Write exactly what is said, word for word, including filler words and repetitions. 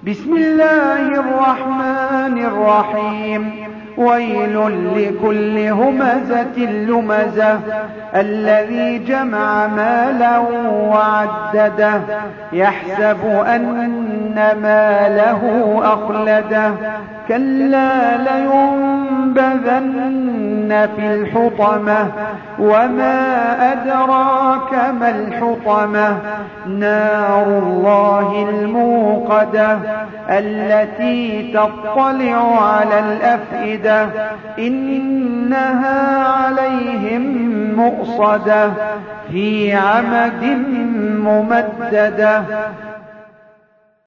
بسم الله الرحمن الرحيم. ويل لكل همزة لمزة الذي جمع مالا وعدده يحسب أن ماله أخلده كلا لينبذن في الحطمة وما أدراك ما الحطمة نار الله الموقدة التي تطلع على الأفئدة إنها عليهم مؤصدة في عمد ممددة